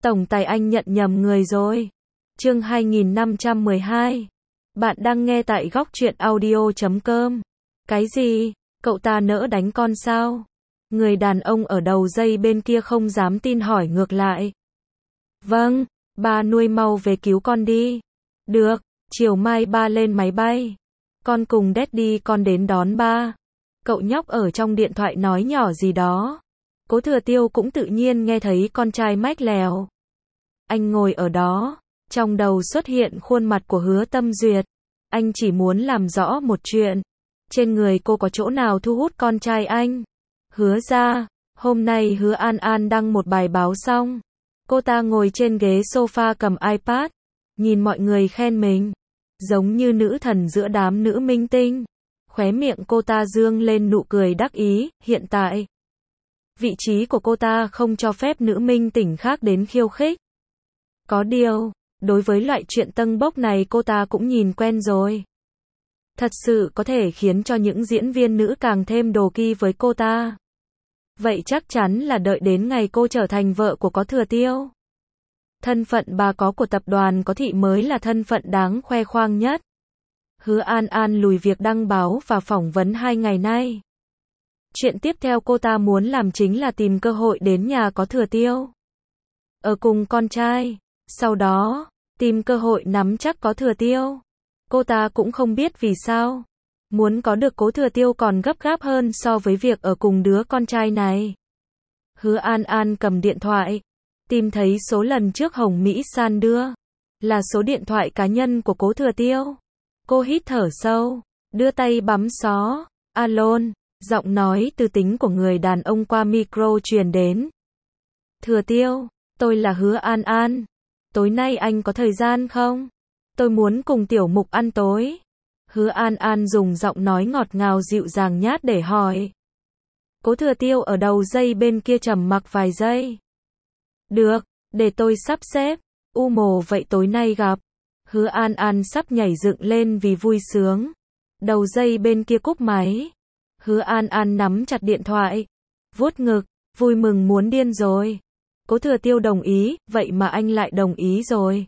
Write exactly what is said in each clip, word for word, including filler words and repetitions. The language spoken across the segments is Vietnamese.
Tổng tài anh nhận nhầm người rồi. Chương hai nghìn năm trăm mười hai. Bạn đang nghe tại góc truyện audio chấm com. Cái gì? Cậu ta nỡ đánh con sao? Người đàn ông ở đầu dây bên kia không dám tin hỏi ngược lại. Vâng, ba nuôi mau về cứu con đi. Được, chiều mai ba lên máy bay. Con cùng Daddy con đến đón ba. Cậu nhóc ở trong điện thoại nói nhỏ gì đó. Cố Thừa Tiêu cũng tự nhiên nghe thấy con trai mách lèo. Anh ngồi ở đó, trong đầu xuất hiện khuôn mặt của Hứa Tâm Duyệt. Anh chỉ muốn làm rõ một chuyện. Trên người cô có chỗ nào thu hút con trai anh? Hứa ra, hôm nay Hứa An An đăng một bài báo xong. Cô ta ngồi trên ghế sofa cầm iPad, nhìn mọi người khen mình. Giống như nữ thần giữa đám nữ minh tinh. Khóe miệng cô ta dương lên nụ cười đắc ý, hiện tại. Vị trí của cô ta không cho phép nữ minh tinh khác đến khiêu khích. Có điều, đối với loại chuyện tâng bốc này cô ta cũng nhìn quen rồi. Thật sự có thể khiến cho những diễn viên nữ càng thêm đồ kỳ với cô ta. Vậy chắc chắn là đợi đến ngày cô trở thành vợ của Có Thừa Tiêu. Thân phận bà có của tập đoàn Có Thị mới là thân phận đáng khoe khoang nhất. Hứa An An lùi việc đăng báo và phỏng vấn hai ngày nay. Chuyện tiếp theo cô ta muốn làm chính là tìm cơ hội đến nhà Có Thừa Tiêu. Ở cùng con trai. Sau đó, tìm cơ hội nắm chắc Có Thừa Tiêu. Cô ta cũng không biết vì sao. Muốn có được Cố Thừa Tiêu còn gấp gáp hơn so với việc ở cùng đứa con trai này. Hứa An An cầm điện thoại. Tìm thấy số lần trước Hồng Mỹ San đưa. Là số điện thoại cá nhân của Cố Thừa Tiêu. Cô hít thở sâu. Đưa tay bấm xó. Alo. Giọng nói từ tính của người đàn ông qua micro truyền đến. Thừa Tiêu, tôi là Hứa An An. Tối nay anh có thời gian không? Tôi muốn cùng Tiểu Mục ăn tối. Hứa An An dùng giọng nói ngọt ngào dịu dàng nhát để hỏi. Cố Thừa Tiêu ở đầu dây bên kia trầm mặc vài giây. Được, để tôi sắp xếp. U mồ vậy tối nay gặp. Hứa An An sắp nhảy dựng lên vì vui sướng. Đầu dây bên kia cúp máy. Hứa An An nắm chặt điện thoại. Vuốt ngực, vui mừng muốn điên rồi. Cố Thừa Tiêu đồng ý, vậy mà anh lại đồng ý rồi.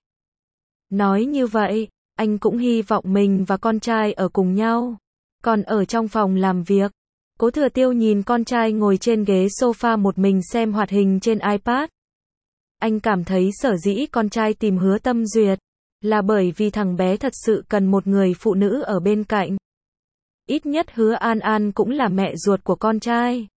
Nói như vậy, anh cũng hy vọng mình và con trai ở cùng nhau. Còn ở trong phòng làm việc, Cố Thừa Tiêu nhìn con trai ngồi trên ghế sofa một mình xem hoạt hình trên iPad. Anh cảm thấy sở dĩ con trai tìm Hứa Tâm Duyệt, là bởi vì thằng bé thật sự cần một người phụ nữ ở bên cạnh. Ít nhất Hứa An An cũng là mẹ ruột của con trai.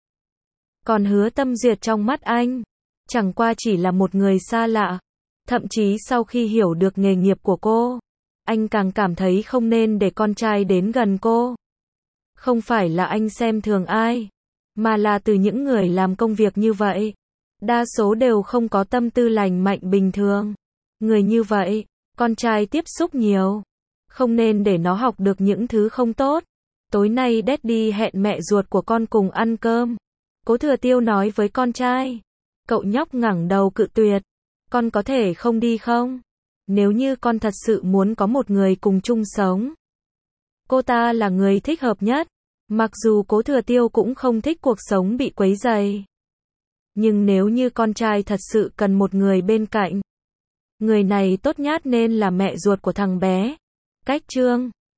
Còn Hứa Tâm Duyệt trong mắt anh, chẳng qua chỉ là một người xa lạ. Thậm chí sau khi hiểu được nghề nghiệp của cô, anh càng cảm thấy không nên để con trai đến gần cô. Không phải là anh xem thường ai, mà là từ những người làm công việc như vậy. Đa số đều không có tâm tư lành mạnh bình thường. Người như vậy, con trai tiếp xúc nhiều. Không nên để nó học được những thứ không tốt. Tối nay Daddy hẹn mẹ ruột của con cùng ăn cơm. Cố Thừa Tiêu nói với con trai. Cậu nhóc ngẩng đầu cự tuyệt. Con có thể không đi không? Nếu như con thật sự muốn có một người cùng chung sống. Cô ta là người thích hợp nhất. Mặc dù Cố Thừa Tiêu cũng không thích cuộc sống bị quấy rầy. Nhưng nếu như con trai thật sự cần một người bên cạnh. Người này tốt nhất nên là mẹ ruột của thằng bé. Cách chương